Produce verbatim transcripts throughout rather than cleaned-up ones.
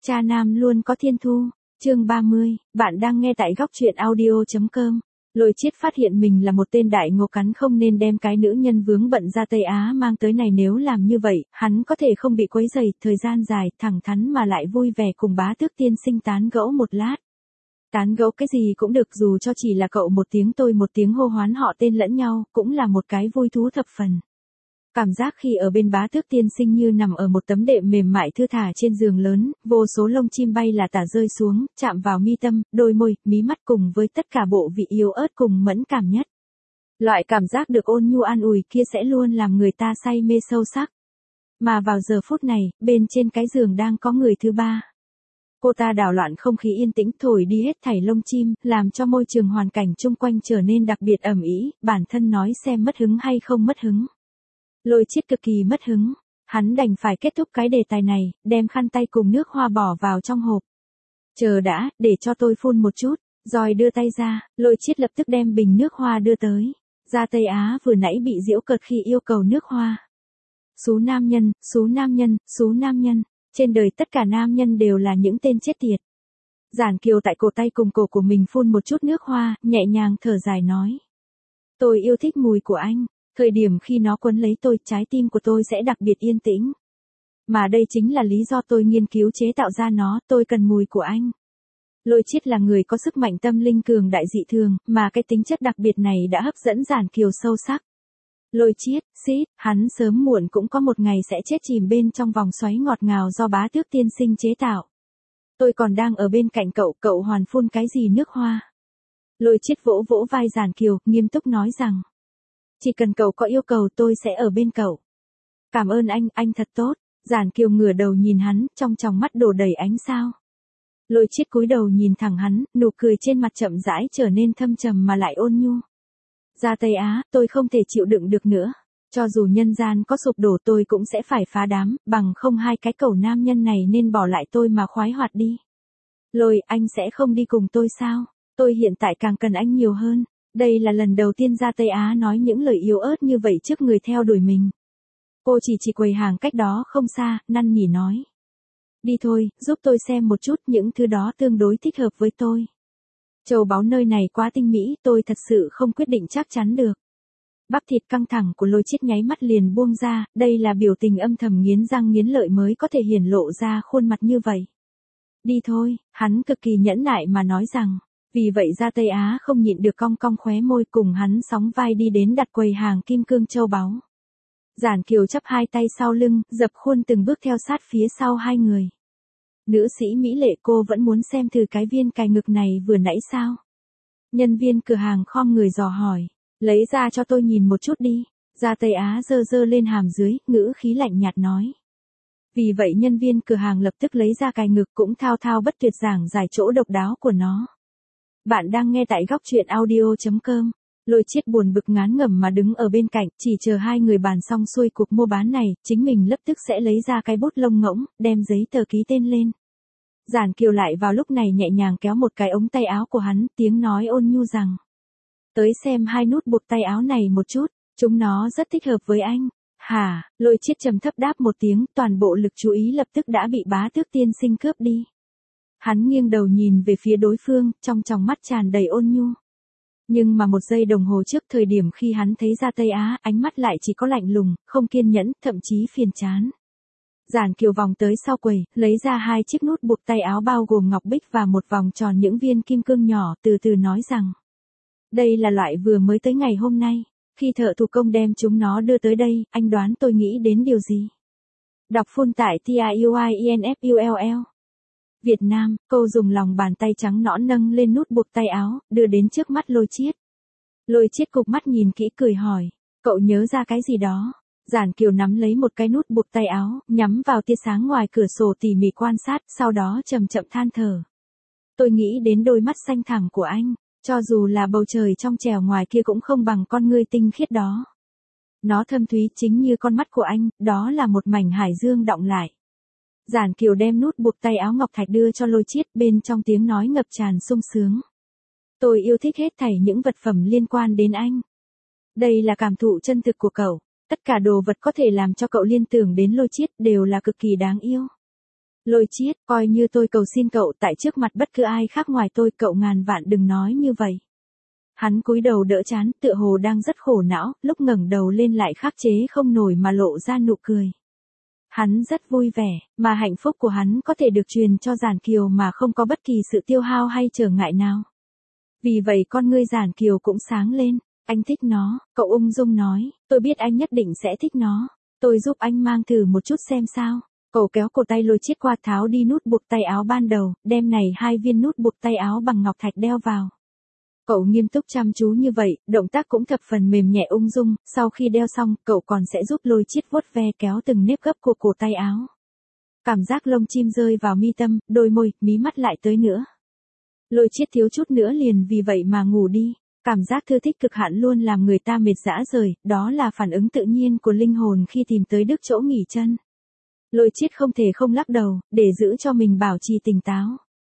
Cha nam luôn có thiên thu, chương ba mươi, bạn đang nghe tại góc truyện audio.com. Lôi Chiết phát hiện mình là một tên đại ngộ cắn không nên đem cái nữ nhân vướng bận ra Tây Á mang tới này, nếu làm như vậy, hắn có thể không bị quấy rầy, thời gian dài, thẳng thắn mà lại vui vẻ cùng bá tước tiên sinh tán gẫu một lát. Tán gẫu cái gì cũng được, dù cho chỉ là cậu một tiếng tôi một tiếng hô hoán họ tên lẫn nhau, cũng là một cái vui thú thập phần. Cảm giác khi ở bên bá tước tiên sinh như nằm ở một tấm đệm mềm mại thư thả trên giường lớn, vô số lông chim bay là tả rơi xuống, chạm vào mi tâm, đôi môi, mí mắt cùng với tất cả bộ vị yếu ớt cùng mẫn cảm nhất. Loại cảm giác được ôn nhu an ủi kia sẽ luôn làm người ta say mê sâu sắc. Mà vào giờ phút này, bên trên cái giường đang có người thứ ba. Cô ta đảo loạn không khí yên tĩnh, thổi đi hết thảy lông chim, làm cho môi trường hoàn cảnh chung quanh trở nên đặc biệt ầm ĩ, bản thân nói xem mất hứng hay không mất hứng. Lôi Chiết cực kỳ mất hứng, hắn đành phải kết thúc cái đề tài này, đem khăn tay cùng nước hoa bỏ vào trong hộp. Chờ đã, để cho tôi phun một chút, rồi đưa tay ra, Lôi Chiết lập tức đem bình nước hoa đưa tới. Ra Tây Á vừa nãy bị giễu cợt khi yêu cầu nước hoa. Xú nam nhân, xú nam nhân, xú nam nhân, trên đời tất cả nam nhân đều là những tên chết tiệt. Giản Kiều tại cổ tay cùng cổ của mình phun một chút nước hoa, nhẹ nhàng thở dài nói. Tôi yêu thích mùi của anh. Thời điểm khi nó quấn lấy tôi, trái tim của tôi sẽ đặc biệt yên tĩnh. Mà đây chính là lý do tôi nghiên cứu chế tạo ra nó, tôi cần mùi của anh. Lôi Chiết là người có sức mạnh tâm linh cường đại dị thường, mà cái tính chất đặc biệt này đã hấp dẫn Giản Kiều sâu sắc. Lôi Chiết, xít, hắn sớm muộn cũng có một ngày sẽ chết chìm bên trong vòng xoáy ngọt ngào do bá tước tiên sinh chế tạo. Tôi còn đang ở bên cạnh cậu, cậu hoàn phun cái gì nước hoa? Lôi Chiết vỗ vỗ vai Giản Kiều, nghiêm túc nói rằng. Chỉ cần cậu có yêu cầu tôi sẽ ở bên cậu. Cảm ơn anh, anh thật tốt. Giản Kiều ngửa đầu nhìn hắn, trong tròng mắt đổ đầy ánh sao. Lôi Chiết cúi đầu nhìn thẳng hắn, nụ cười trên mặt chậm rãi trở nên thâm trầm mà lại ôn nhu. Ra Tây Á, tôi không thể chịu đựng được nữa. Cho dù nhân gian có sụp đổ tôi cũng sẽ phải phá đám, bằng không hai cái cẩu nam nhân này nên bỏ lại tôi mà khoái hoạt đi. Lôi, anh sẽ không đi cùng tôi sao? Tôi hiện tại càng cần anh nhiều hơn. Đây là lần đầu tiên ra Tây Á nói những lời yếu ớt như vậy trước người theo đuổi mình. Cô chỉ chỉ quầy hàng cách đó không xa, năn nỉ nói. Đi thôi, giúp tôi xem một chút những thứ đó tương đối thích hợp với tôi. Châu báu nơi này quá tinh mỹ, tôi thật sự không quyết định chắc chắn được. Bắp thịt căng thẳng của Lôi Chiết nháy mắt liền buông ra, đây là biểu tình âm thầm nghiến răng nghiến lợi mới có thể hiển lộ ra khuôn mặt như vậy. Đi thôi, hắn cực kỳ nhẫn nại mà nói rằng. Vì vậy ra Tây Á không nhịn được cong cong khóe môi cùng hắn sóng vai đi đến đặt quầy hàng kim cương châu báu. Giản Kiều chắp hai tay sau lưng, dập khuôn từng bước theo sát phía sau hai người. Nữ sĩ mỹ lệ, cô vẫn muốn xem thử cái viên cài ngực này vừa nãy sao? Nhân viên cửa hàng khom người dò hỏi, lấy ra cho tôi nhìn một chút đi. Ra Tây Á giơ giơ lên hàm dưới, ngữ khí lạnh nhạt nói. Vì vậy nhân viên cửa hàng lập tức lấy ra cài ngực cũng thao thao bất tuyệt giảng giải chỗ độc đáo của nó. Bạn đang nghe tại góc truyện audio.com. Lôi Chiết buồn bực ngán ngẩm mà đứng ở bên cạnh, chỉ chờ hai người bàn xong xuôi cuộc mua bán này, chính mình lập tức sẽ lấy ra cái bút lông ngỗng, đem giấy tờ ký tên lên. Giản Kiều lại vào lúc này nhẹ nhàng kéo một cái ống tay áo của hắn, tiếng nói ôn nhu rằng. Tới xem hai nút buộc tay áo này một chút, chúng nó rất thích hợp với anh. Hả, Lôi Chiết trầm thấp đáp một tiếng, toàn bộ lực chú ý lập tức đã bị bá tước tiên sinh cướp đi. Hắn nghiêng đầu nhìn về phía đối phương, trong tròng mắt tràn đầy ôn nhu. Nhưng mà một giây đồng hồ trước thời điểm khi hắn thấy ra Tây Á, ánh mắt lại chỉ có lạnh lùng, không kiên nhẫn, thậm chí phiền chán. Giản Kiều vòng tới sau quầy, lấy ra hai chiếc nút buộc tay áo bao gồm ngọc bích và một vòng tròn những viên kim cương nhỏ, từ từ nói rằng. Đây là loại vừa mới tới ngày hôm nay. Khi thợ thủ công đem chúng nó đưa tới đây, anh đoán tôi nghĩ đến điều gì? Đọc phun tại T I U I E N F U L L. Việt Nam, cô dùng lòng bàn tay trắng nõn nâng lên nút buộc tay áo, đưa đến trước mắt Lôi Chiết. Lôi Chiết cụp mắt nhìn kỹ cười hỏi, cậu nhớ ra cái gì đó? Giản Kiều nắm lấy một cái nút buộc tay áo, nhắm vào tia sáng ngoài cửa sổ tỉ mỉ quan sát, sau đó chậm chậm than thở. Tôi nghĩ đến đôi mắt xanh thẳm của anh, cho dù là bầu trời trong trẻo ngoài kia cũng không bằng con ngươi tinh khiết đó. Nó thâm thúy chính như con mắt của anh, đó là một mảnh hải dương đọng lại. Giản Kiều đem nút buộc tay áo ngọc thạch đưa cho Lôi Chiết, bên trong tiếng nói ngập tràn sung sướng. Tôi yêu thích hết thảy những vật phẩm liên quan đến anh. Đây là cảm thụ chân thực của cậu. Tất cả đồ vật có thể làm cho cậu liên tưởng đến Lôi Chiết đều là cực kỳ đáng yêu. Lôi Chiết, coi như tôi cầu xin cậu tại trước mặt bất cứ ai khác ngoài tôi, cậu ngàn vạn đừng nói như vậy. Hắn cúi đầu đỡ trán, tựa hồ đang rất khổ não, lúc ngẩng đầu lên lại khắc chế không nổi mà lộ ra nụ cười. Hắn rất vui vẻ, mà hạnh phúc của hắn có thể được truyền cho Giản Kiều mà không có bất kỳ sự tiêu hao hay trở ngại nào. Vì vậy con ngươi Giản Kiều cũng sáng lên, anh thích nó, cậu ung dung nói, tôi biết anh nhất định sẽ thích nó, tôi giúp anh mang thử một chút xem sao. Cậu kéo cổ tay Lôi Chiết qua tháo đi nút buộc tay áo ban đầu, đem này hai viên nút buộc tay áo bằng ngọc thạch đeo vào. Cậu nghiêm túc chăm chú như vậy, động tác cũng thập phần mềm nhẹ ung dung, sau khi đeo xong, cậu còn sẽ giúp Lôi Chiết vuốt ve kéo từng nếp gấp của cổ tay áo. Cảm giác lông chim rơi vào mi tâm, đôi môi, mí mắt lại tới nữa. Lôi Chiết thiếu chút nữa liền vì vậy mà ngủ đi. Cảm giác thư thích cực hạn luôn làm người ta mệt rã rời, đó là phản ứng tự nhiên của linh hồn khi tìm tới đứt chỗ nghỉ chân. Lôi Chiết không thể không lắc đầu, để giữ cho mình bảo trì tỉnh táo.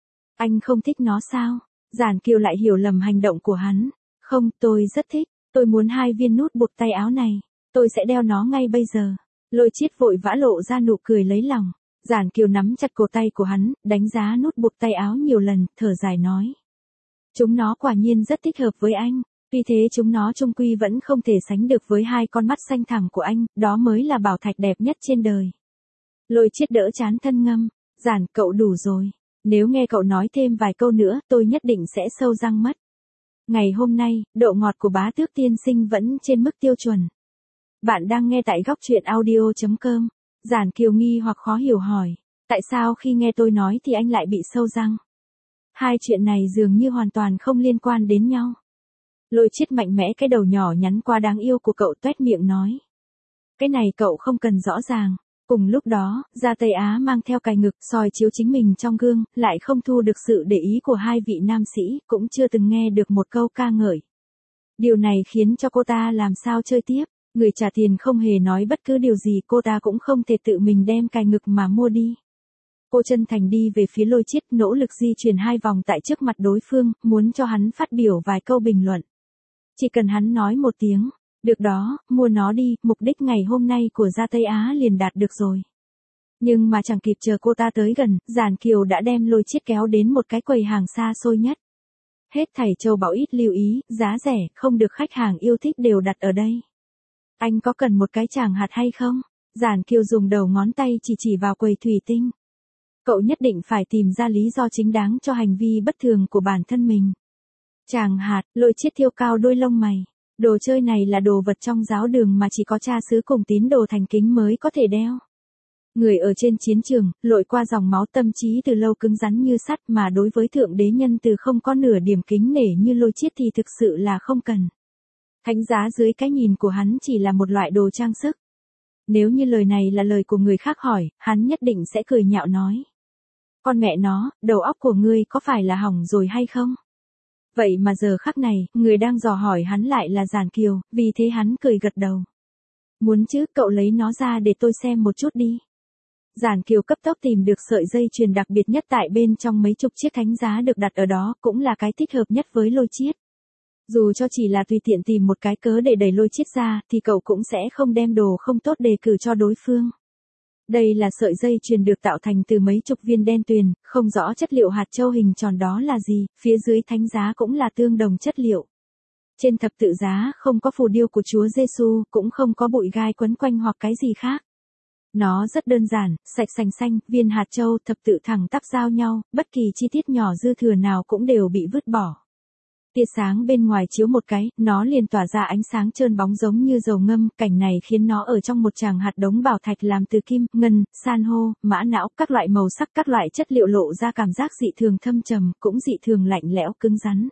Anh không thích nó sao? Giản Kiều lại hiểu lầm hành động của hắn. Không, tôi rất thích, tôi muốn hai viên nút buộc tay áo này. Tôi sẽ đeo nó ngay bây giờ. Lôi Chiết vội vã lộ ra nụ cười lấy lòng. Giản Kiều nắm chặt cổ tay của hắn, đánh giá nút buộc tay áo nhiều lần, thở dài nói. Chúng nó quả nhiên rất thích hợp với anh. Tuy thế chúng nó chung quy vẫn không thể sánh được với hai con mắt xanh thẳm của anh, đó mới là bảo thạch đẹp nhất trên đời. Lôi Chiết đỡ chán thân ngâm. Giản, cậu đủ rồi. Nếu nghe cậu nói thêm vài câu nữa, tôi nhất định sẽ sâu răng mất. Ngày hôm nay, độ ngọt của bá tước tiên sinh vẫn trên mức tiêu chuẩn. Bạn đang nghe tại góc truyện audio chấm com. Giản Kiều nghi hoặc khó hiểu hỏi. Tại sao khi nghe tôi nói thì anh lại bị sâu răng? Hai chuyện này dường như hoàn toàn không liên quan đến nhau. Lôi Chiết mạnh mẽ cái đầu nhỏ nhắn qua đáng yêu của cậu toét miệng nói. Cái này cậu không cần rõ ràng. Cùng lúc đó, Gia Tây Á mang theo cài ngực soi chiếu chính mình trong gương, lại không thu được sự để ý của hai vị nam sĩ, cũng chưa từng nghe được một câu ca ngợi. Điều này khiến cho cô ta làm sao chơi tiếp, người trả tiền không hề nói bất cứ điều gì, cô ta cũng không thể tự mình đem cài ngực mà mua đi. Cô chân thành đi về phía Lôi Chiết, nỗ lực di chuyển hai vòng tại trước mặt đối phương, muốn cho hắn phát biểu vài câu bình luận. Chỉ cần hắn nói một tiếng. Được đó, mua nó đi, mục đích ngày hôm nay của Gia Tây Á liền đạt được rồi. Nhưng mà chẳng kịp chờ cô ta tới gần, Giản Kiều đã đem Lôi Chiết kéo đến một cái quầy hàng xa xôi nhất. Hết thảy châu báu ít lưu ý, giá rẻ, không được khách hàng yêu thích đều đặt ở đây. Anh có cần một cái tràng hạt hay không? Giản Kiều dùng đầu ngón tay chỉ chỉ vào quầy thủy tinh. Cậu nhất định phải tìm ra lý do chính đáng cho hành vi bất thường của bản thân mình. Tràng hạt, Lôi Chiết thiêu cao đôi lông mày. Đồ chơi này là đồ vật trong giáo đường mà chỉ có cha xứ cùng tín đồ thành kính mới có thể đeo. Người ở trên chiến trường, lội qua dòng máu tâm trí từ lâu cứng rắn như sắt, mà đối với thượng đế nhân từ không có nửa điểm kính nể như Lôi Chiết thì thực sự là không cần. Thánh giá dưới cái nhìn của hắn chỉ là một loại đồ trang sức. Nếu như lời này là lời của người khác hỏi, hắn nhất định sẽ cười nhạo nói. Con mẹ nó, đầu óc của ngươi có phải là hỏng rồi hay không? Vậy mà giờ khắc này, người đang dò hỏi hắn lại là Giản Kiều, vì thế hắn cười gật đầu. Muốn chứ, cậu lấy nó ra để tôi xem một chút đi. Giản Kiều cấp tốc tìm được sợi dây chuyền đặc biệt nhất tại bên trong mấy chục chiếc thánh giá được đặt ở đó, cũng là cái thích hợp nhất với Lôi Chiết. Dù cho chỉ là tùy tiện tìm một cái cớ để đẩy Lôi Chiết ra, thì cậu cũng sẽ không đem đồ không tốt đề cử cho đối phương. Đây là sợi dây chuyền được tạo thành từ mấy chục viên đen tuyền, không rõ chất liệu hạt châu hình tròn đó là gì, phía dưới thánh giá cũng là tương đồng chất liệu. Trên thập tự giá không có phù điêu của Chúa Giêsu, cũng không có bụi gai quấn quanh hoặc cái gì khác. Nó rất đơn giản, sạch sành xanh, viên hạt châu thập tự thẳng tắp giao nhau, bất kỳ chi tiết nhỏ dư thừa nào cũng đều bị vứt bỏ. Tia sáng bên ngoài chiếu một cái, nó liền tỏa ra ánh sáng trơn bóng giống như dầu ngâm, cảnh này khiến nó ở trong một tràng hạt đống bảo thạch làm từ kim, ngân, san hô, mã não, các loại màu sắc, các loại chất liệu lộ ra cảm giác dị thường thâm trầm, cũng dị thường lạnh lẽo cứng rắn.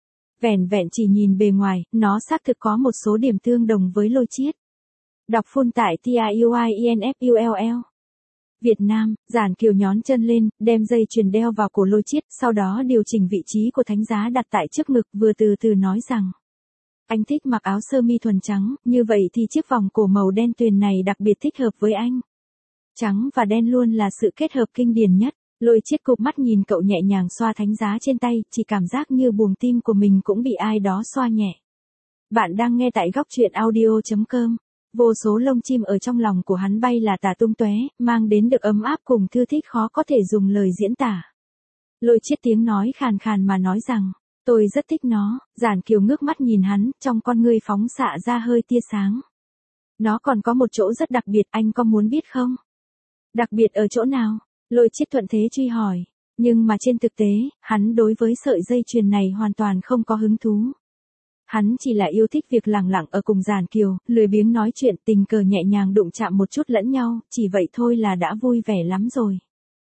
Vẻn vẹn chỉ nhìn bề ngoài, nó xác thực có một số điểm tương đồng với Lôi Chiết. Đọc full tại T I U I E N F U L L. Việt Nam, Giản Kiều nhón chân lên, đem dây chuyền đeo vào cổ Lôi Chiết, sau đó điều chỉnh vị trí của thánh giá đặt tại trước ngực, vừa từ từ nói rằng. Anh thích mặc áo sơ mi thuần trắng, như vậy thì chiếc vòng cổ màu đen tuyền này đặc biệt thích hợp với anh. Trắng và đen luôn là sự kết hợp kinh điển nhất. Lôi Chiết cụp mắt nhìn cậu nhẹ nhàng xoa thánh giá trên tay, chỉ cảm giác như buồng tim của mình cũng bị ai đó xoa nhẹ. Bạn đang nghe tại góc truyện audio chấm com. Vô số lông chim ở trong lòng của hắn bay là tả tung tóe, mang đến được ấm áp cùng thư thích khó có thể dùng lời diễn tả. Lôi Chiết tiếng nói khàn khàn mà nói rằng, tôi rất thích nó. Giản Kiều ngước mắt nhìn hắn, trong con ngươi phóng xạ ra hơi tia sáng. Nó còn có một chỗ rất đặc biệt, anh có muốn biết không? Đặc biệt ở chỗ nào? Lôi Chiết thuận thế truy hỏi. Nhưng mà trên thực tế, hắn đối với sợi dây chuyền này hoàn toàn không có hứng thú. Hắn chỉ là yêu thích việc lẳng lặng ở cùng Giản Kiều, lười biếng nói chuyện, tình cờ nhẹ nhàng đụng chạm một chút lẫn nhau, chỉ vậy thôi là đã vui vẻ lắm rồi.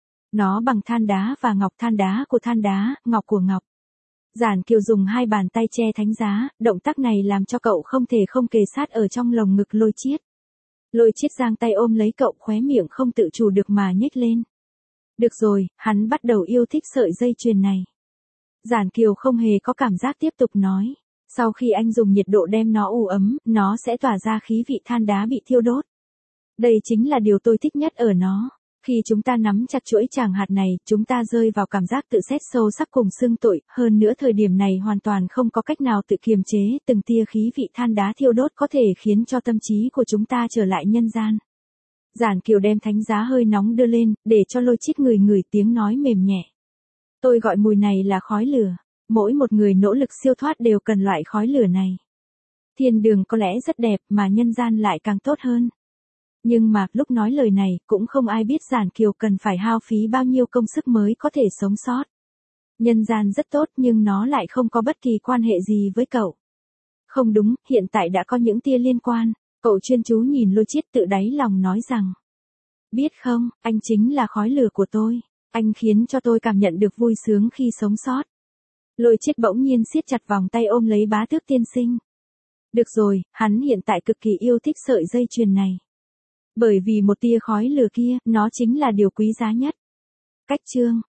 Nó bằng than đá và ngọc, than đá của than đá, ngọc của ngọc. Giản Kiều dùng hai bàn tay che thánh giá, động tác này làm cho cậu không thể không kề sát ở trong lồng ngực Lôi Chiết. Lôi Chiết giang tay ôm lấy cậu, khóe miệng không tự chủ được mà nhếch lên. Được rồi, hắn bắt đầu yêu thích sợi dây chuyền này. Giản Kiều không hề có cảm giác tiếp tục nói. Sau khi anh dùng nhiệt độ đem nó ủ ấm, nó sẽ tỏa ra khí vị than đá bị thiêu đốt. Đây chính là điều tôi thích nhất ở nó. Khi chúng ta nắm chặt chuỗi tràng hạt này, chúng ta rơi vào cảm giác tự xét sâu sắc cùng xưng tội, hơn nữa thời điểm này hoàn toàn không có cách nào tự kiềm chế, từng tia khí vị than đá thiêu đốt có thể khiến cho tâm trí của chúng ta trở lại nhân gian. Giản Kiều đem thánh giá hơi nóng đưa lên, để cho Lôi Chiết ngửi ngửi, tiếng nói mềm nhẹ. Tôi gọi mùi này là khói lửa. Mỗi một người nỗ lực siêu thoát đều cần loại khói lửa này. Thiên đường có lẽ rất đẹp mà nhân gian lại càng tốt hơn. Nhưng mà, lúc nói lời này, cũng không ai biết Giản Kiều cần phải hao phí bao nhiêu công sức mới có thể sống sót. Nhân gian rất tốt nhưng nó lại không có bất kỳ quan hệ gì với cậu. Không đúng, hiện tại đã có những tia liên quan. Cậu chuyên chú nhìn Lôi Chiết, tự đáy lòng nói rằng. Biết không, anh chính là khói lửa của tôi. Anh khiến cho tôi cảm nhận được vui sướng khi sống sót. Lôi Chiết bỗng nhiên siết chặt vòng tay ôm lấy bá tước tiên sinh. Được rồi, hắn hiện tại cực kỳ yêu thích sợi dây chuyền này. Bởi vì một tia khói lửa kia, nó chính là điều quý giá nhất. Cách chương